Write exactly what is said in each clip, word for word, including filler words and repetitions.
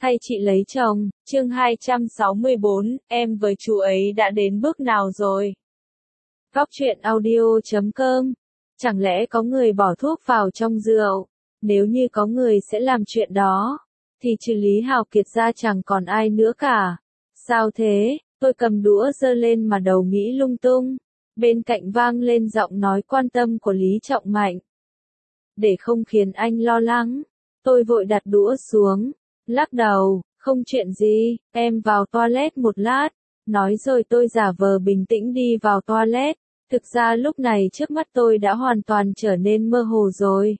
hay chị lấy chồng, chương hai trăm sáu mươi bốn, em với chú ấy đã đến bước nào rồi? Góc truyện audio chấm com. Chẳng lẽ có người bỏ thuốc vào trong rượu? Nếu như có người sẽ làm chuyện đó, thì trừ Lý Hào Kiệt ra chẳng còn ai nữa cả. Sao thế? Tôi cầm đũa giơ lên mà đầu nghĩ lung tung. Bên cạnh vang lên giọng nói quan tâm của Lý Trọng Mạnh. Để không khiến anh lo lắng, tôi vội đặt đũa xuống, lắc đầu, không chuyện gì, em vào toilet một lát. Nói rồi tôi giả vờ bình tĩnh đi vào toilet. Thực ra lúc này trước mắt tôi đã hoàn toàn trở nên mơ hồ rồi.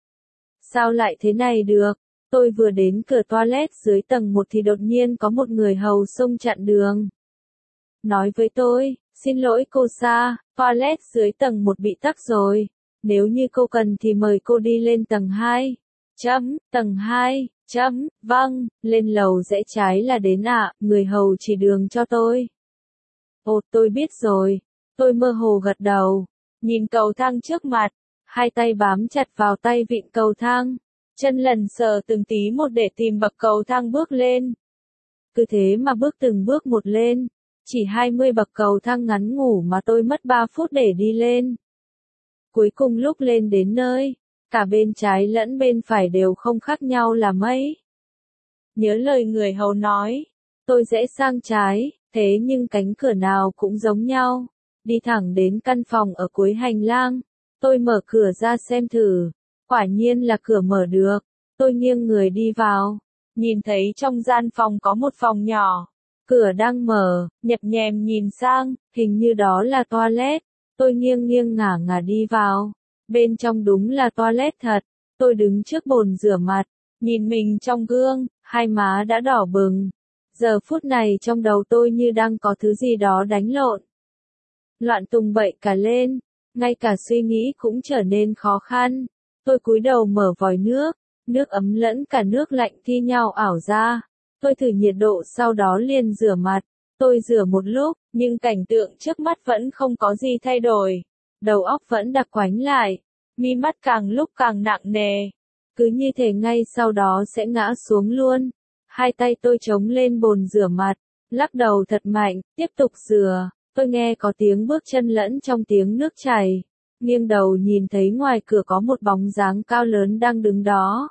Sao lại thế này được? Tôi vừa đến cửa toilet dưới tầng một thì đột nhiên có một người hầu xông chặn đường. Nói với tôi, xin lỗi cô Sa, toilet dưới tầng một bị tắc rồi. Nếu như cô cần thì mời cô đi lên tầng hai. Chấm, tầng hai, chấm, vâng, lên lầu rẽ trái là đến ạ, người hầu chỉ đường cho tôi. Ồ, tôi biết rồi. Tôi mơ hồ gật đầu, nhìn cầu thang trước mặt, hai tay bám chặt vào tay vịn cầu thang, chân lần sờ từng tí một để tìm bậc cầu thang bước lên. Cứ thế mà bước từng bước một lên, chỉ hai mươi bậc cầu thang ngắn ngủ mà tôi mất ba phút để đi lên. Cuối cùng lúc lên đến nơi, cả bên trái lẫn bên phải đều không khác nhau là mấy. Nhớ lời người hầu nói, tôi rẽ sang trái, thế nhưng cánh cửa nào cũng giống nhau. Đi thẳng đến căn phòng ở cuối hành lang, tôi mở cửa ra xem thử, quả nhiên là cửa mở được, tôi nghiêng người đi vào, nhìn thấy trong gian phòng có một phòng nhỏ, cửa đang mở, nhập nhèm nhìn sang, hình như đó là toilet, tôi nghiêng nghiêng ngả ngả đi vào, bên trong đúng là toilet thật, tôi đứng trước bồn rửa mặt, nhìn mình trong gương, hai má đã đỏ bừng, giờ phút này trong đầu tôi như đang có thứ gì đó đánh lộn. Loạn tùng bậy cả lên, ngay cả suy nghĩ cũng trở nên khó khăn. Tôi cúi đầu mở vòi nước, nước ấm lẫn cả nước lạnh thi nhau ảo ra. Tôi thử nhiệt độ sau đó liền rửa mặt. Tôi rửa một lúc, nhưng cảnh tượng trước mắt vẫn không có gì thay đổi. Đầu óc vẫn đặc quánh lại, mi mắt càng lúc càng nặng nề. Cứ như thể ngay sau đó sẽ ngã xuống luôn. Hai tay tôi chống lên bồn rửa mặt, lắc đầu thật mạnh, tiếp tục rửa. Tôi nghe có tiếng bước chân lẫn trong tiếng nước chảy, nghiêng đầu nhìn thấy ngoài cửa có một bóng dáng cao lớn đang đứng đó.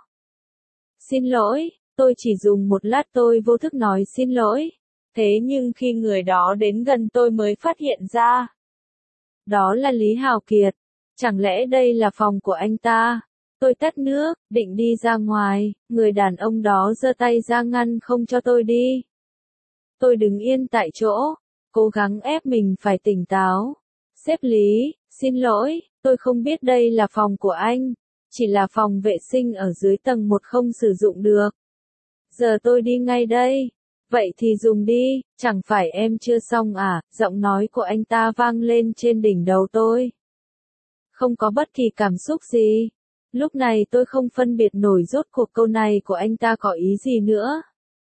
Xin lỗi, tôi chỉ dùng một lát tôi vô thức nói xin lỗi, thế nhưng khi người đó đến gần tôi mới phát hiện ra. Đó là Lý Hào Kiệt, chẳng lẽ đây là phòng của anh ta? Tôi tắt nước, định đi ra ngoài, người đàn ông đó giơ tay ra ngăn không cho tôi đi. Tôi đứng yên tại chỗ. Cố gắng ép mình phải tỉnh táo. Sếp Lý, xin lỗi, tôi không biết đây là phòng của anh. Chỉ là phòng vệ sinh ở dưới tầng một không sử dụng được. Giờ tôi đi ngay đây. Vậy thì dùng đi, chẳng phải em chưa xong à? Giọng nói của anh ta vang lên trên đỉnh đầu tôi. Không có bất kỳ cảm xúc gì. Lúc này tôi không phân biệt nổi rốt cuộc câu này của anh ta có ý gì nữa.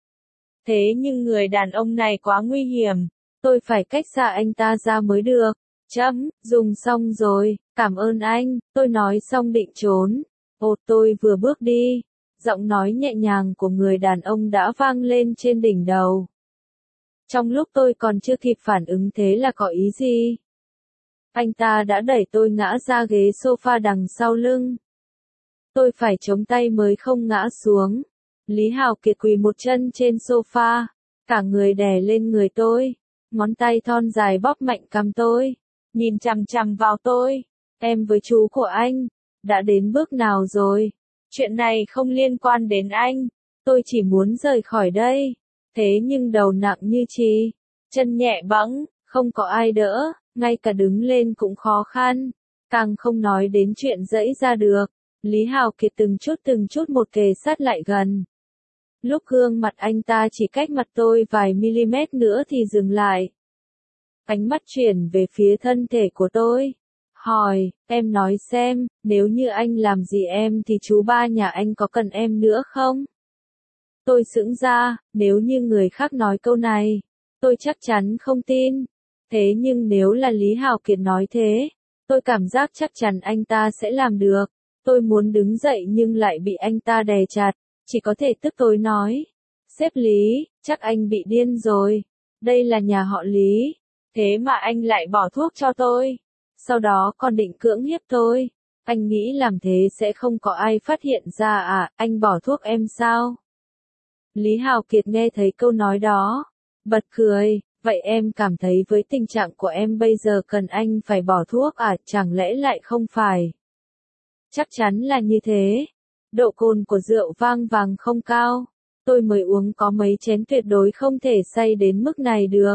Thế nhưng người đàn ông này quá nguy hiểm. Tôi phải cách xa anh ta ra mới được. Chấm, dùng xong rồi, cảm ơn anh, tôi nói xong định trốn. Ồ, tôi vừa bước đi, giọng nói nhẹ nhàng của người đàn ông đã vang lên trên đỉnh đầu. Trong lúc tôi còn chưa kịp phản ứng thế là có ý gì? Anh ta đã đẩy tôi ngã ra ghế sofa đằng sau lưng. Tôi phải chống tay mới không ngã xuống. Lý Hào Kiệt quỳ một chân trên sofa, cả người đè lên người tôi. Ngón tay thon dài bóp mạnh cằm tôi, nhìn chằm chằm vào tôi. Em với chú của anh, đã đến bước nào rồi? Chuyện này không liên quan đến anh, tôi chỉ muốn rời khỏi đây. Thế nhưng đầu nặng như chì, chân nhẹ bẫng, không có ai đỡ, ngay cả đứng lên cũng khó khăn, càng không nói đến chuyện dẫy ra được. Lý Hào Kiệt từng chút từng chút một kề sát lại gần. Lúc gương mặt anh ta chỉ cách mặt tôi vài mm nữa thì dừng lại. Ánh mắt chuyển về phía thân thể của tôi. Hỏi, em nói xem, nếu như anh làm gì em thì chú ba nhà anh có cần em nữa không? Tôi sững ra, nếu như người khác nói câu này, tôi chắc chắn không tin. Thế nhưng nếu là Lý Hào Kiệt nói thế, tôi cảm giác chắc chắn anh ta sẽ làm được. Tôi muốn đứng dậy nhưng lại bị anh ta đè chặt, chỉ có thể tức tối nói. Sếp Lý, chắc anh bị điên rồi. Đây là nhà họ Lý. Thế mà anh lại bỏ thuốc cho tôi. Sau đó còn định cưỡng hiếp tôi. Anh nghĩ làm thế sẽ không có ai phát hiện ra à, anh bỏ thuốc em sao? Lý Hào Kiệt nghe thấy câu nói đó. Bật cười, vậy em cảm thấy với tình trạng của em bây giờ cần anh phải bỏ thuốc à, chẳng lẽ lại không phải? Chắc chắn là như thế. Độ cồn của rượu vang vàng không cao. Tôi mới uống có mấy chén tuyệt đối không thể say đến mức này được.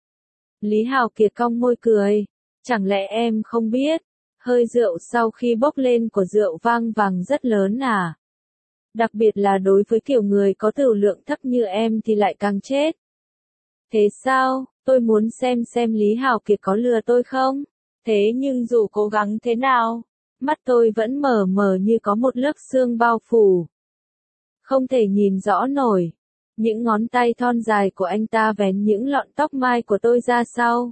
Lý Hào Kiệt cong môi cười. Chẳng lẽ em không biết, hơi rượu sau khi bốc lên của rượu vang vàng rất lớn à? Đặc biệt là đối với kiểu người có tửu lượng thấp như em thì lại càng chết. Thế sao, tôi muốn xem xem Lý Hào Kiệt có lừa tôi không? Thế nhưng dù cố gắng thế nào, mắt tôi vẫn mờ mờ như có một lớp sương bao phủ. Không thể nhìn rõ nổi. Những ngón tay thon dài của anh ta vén những lọn tóc mai của tôi ra sau.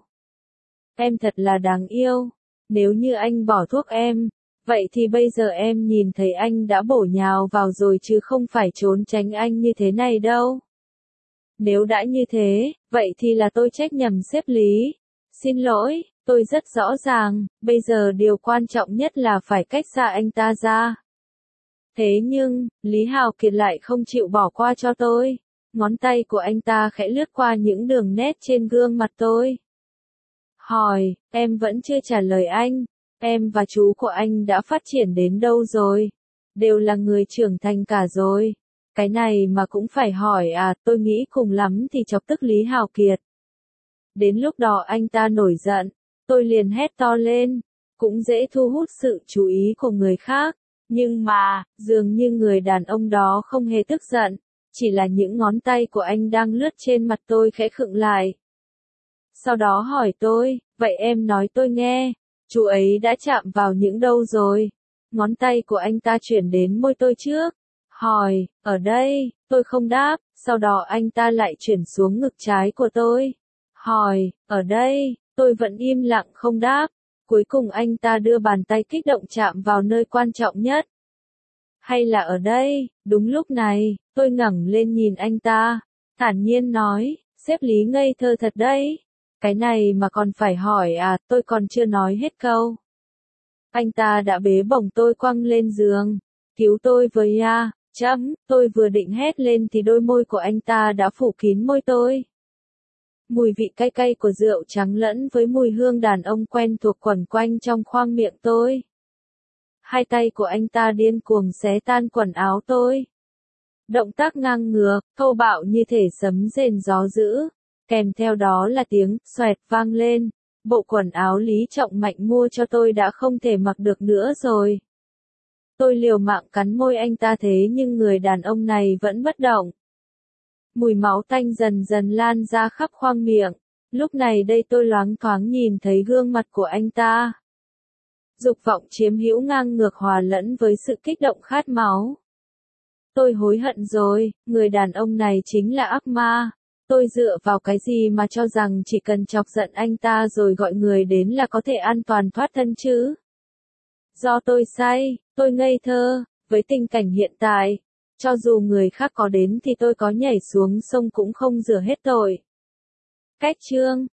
Em thật là đáng yêu. Nếu như anh bỏ thuốc em, vậy thì bây giờ em nhìn thấy anh đã bổ nhào vào rồi chứ không phải trốn tránh anh như thế này đâu. Nếu đã như thế, vậy thì là tôi trách nhầm sếp Lý. Xin lỗi, tôi rất rõ ràng, bây giờ điều quan trọng nhất là phải cách xa anh ta ra. Thế nhưng, Lý Hào Kiệt lại không chịu bỏ qua cho tôi. Ngón tay của anh ta khẽ lướt qua những đường nét trên gương mặt tôi. Hỏi, em vẫn chưa trả lời anh. Em và chú của anh đã phát triển đến đâu rồi? Đều là người trưởng thành cả rồi. Cái này mà cũng phải hỏi à, tôi nghĩ cùng lắm thì chọc tức Lý Hào Kiệt. Đến lúc đó anh ta nổi giận, tôi liền hét to lên, cũng dễ thu hút sự chú ý của người khác. Nhưng mà, dường như người đàn ông đó không hề tức giận, chỉ là những ngón tay của anh đang lướt trên mặt tôi khẽ khựng lại. Sau đó hỏi tôi, vậy em nói tôi nghe, chú ấy đã chạm vào những đâu rồi? Ngón tay của anh ta chuyển đến môi tôi trước. Hỏi, ở đây, tôi không đáp, sau đó anh ta lại chuyển xuống ngực trái của tôi. Hỏi, ở đây, tôi vẫn im lặng không đáp. Cuối cùng anh ta đưa bàn tay kích động chạm vào nơi quan trọng nhất. Hay là ở đây, đúng lúc này, tôi ngẩng lên nhìn anh ta, thản nhiên nói, sếp Lý ngây thơ thật đấy. Cái này mà còn phải hỏi à, tôi còn chưa nói hết câu. Anh ta đã bế bổng tôi quăng lên giường, cứu tôi với à, chấm, tôi vừa định hét lên thì đôi môi của anh ta đã phủ kín môi tôi. Mùi vị cay cay của rượu trắng lẫn với mùi hương đàn ông quen thuộc quẩn quanh trong khoang miệng tôi. Hai tay của anh ta điên cuồng xé tan quần áo tôi. Động tác ngang ngược, thô bạo như thể sấm rền gió dữ. Kèm theo đó là tiếng xoẹt vang lên. Bộ quần áo Lý Trọng Mạnh mua cho tôi đã không thể mặc được nữa rồi. Tôi liều mạng cắn môi anh ta thế nhưng người đàn ông này vẫn bất động. Mùi máu tanh dần dần lan ra khắp khoang miệng. Lúc này đây tôi loáng thoáng nhìn thấy gương mặt của anh ta. Dục vọng chiếm hữu ngang ngược hòa lẫn với sự kích động khát máu. Tôi hối hận rồi, người đàn ông này chính là ác ma. Tôi dựa vào cái gì mà cho rằng chỉ cần chọc giận anh ta rồi gọi người đến là có thể an toàn thoát thân chứ? Do tôi say, tôi ngây thơ, với tình cảnh hiện tại. Cho dù người khác có đến thì tôi có nhảy xuống sông cũng không rửa hết tội. Cách chương